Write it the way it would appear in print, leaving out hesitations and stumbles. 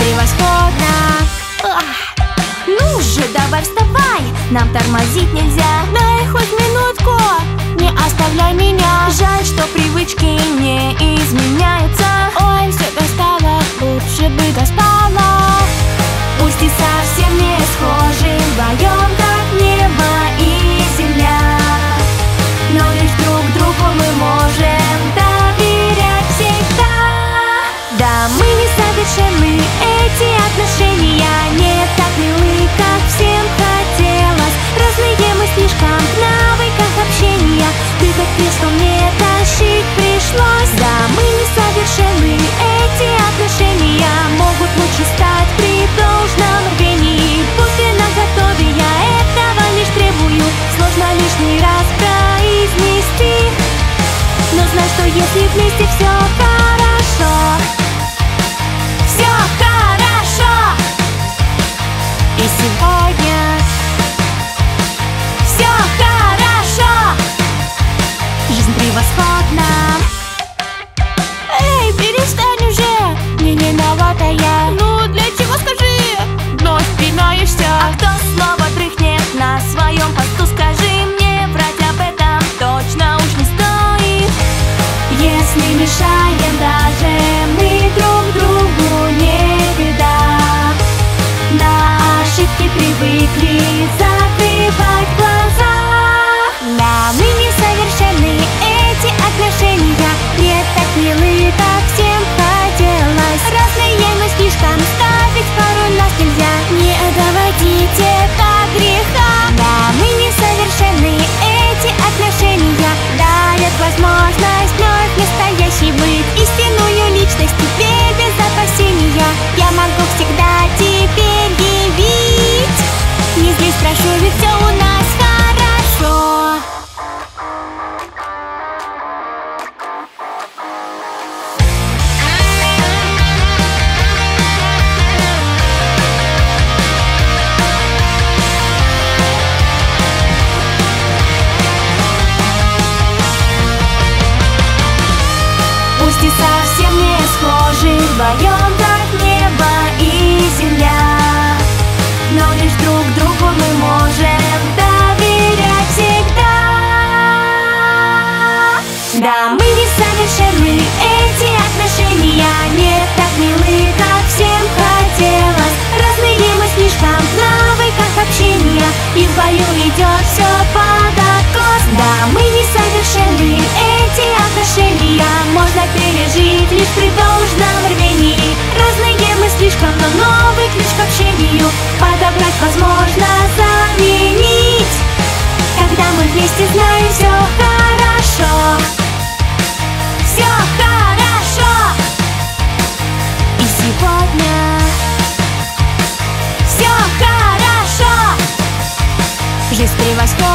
превосходно. Ну же, давай вставай, нам тормозить нельзя. Дай хоть минутку, не оставляй меня. Жаль, что привычки не изменяются. Ой, все достало, лучше бы доспала. Пусть и совсем не схожи вдвоем, как небо и земля, но лишь друг другу мы можем доверять всегда. Да, мы несовершенны, эти отношения не так милы, как всем хотелось. Разные мы слишком в навыках общения. Ты так пил, что мне тащить пришлось. Да, мы несовершенны, эти отношения могут лучше стать при должном рвении. Будь ты наготове, я этого лишь требую. Сложно лишний раз произнести, но знай, что если вместе все хорошо, все хорошо. И сегодня все хорошо, жизнь превосходна. Эй, перестань уже, не виновата я. Ну, для чего, скажи, вновь пинаешься? А кто снова дрыхнет на своем посту, скажи мне, врать об этом точно уж не стоит. Если мешаем даже мы друг другу, не беда. На ошибки привыкли закрывать глаза. Да, мы несовершенны, эти отношения не так милы, как всем хотелось. Разные, но слишком ставить пару нас нельзя. Не доводите до греха. Да, мы несовершенны, эти отношения дарят возможность вновь настоящий быть. Истинную личность теперь без опасения я могу всегда теперь явить. Не злись, прошу, ведь все у нас хорошо. Пусть и совсем не схожи вдвоем, как небо и земля, но лишь друг другу мы можем доверять всегда. Да, мы несовершенны, эти отношения не так милы, как всем хотелось. Разные мы слишком в навыках общения, и в бою идет все под откос. Да, мы несовершенны, эти отношения можно пережить лишь при должном рвении. Разные мы слишком, но новый ключ к общению подобрать возможно заменить. Когда мы вместе знаем, все хорошо, все хорошо. И сегодня все хорошо, жизнь превосходна.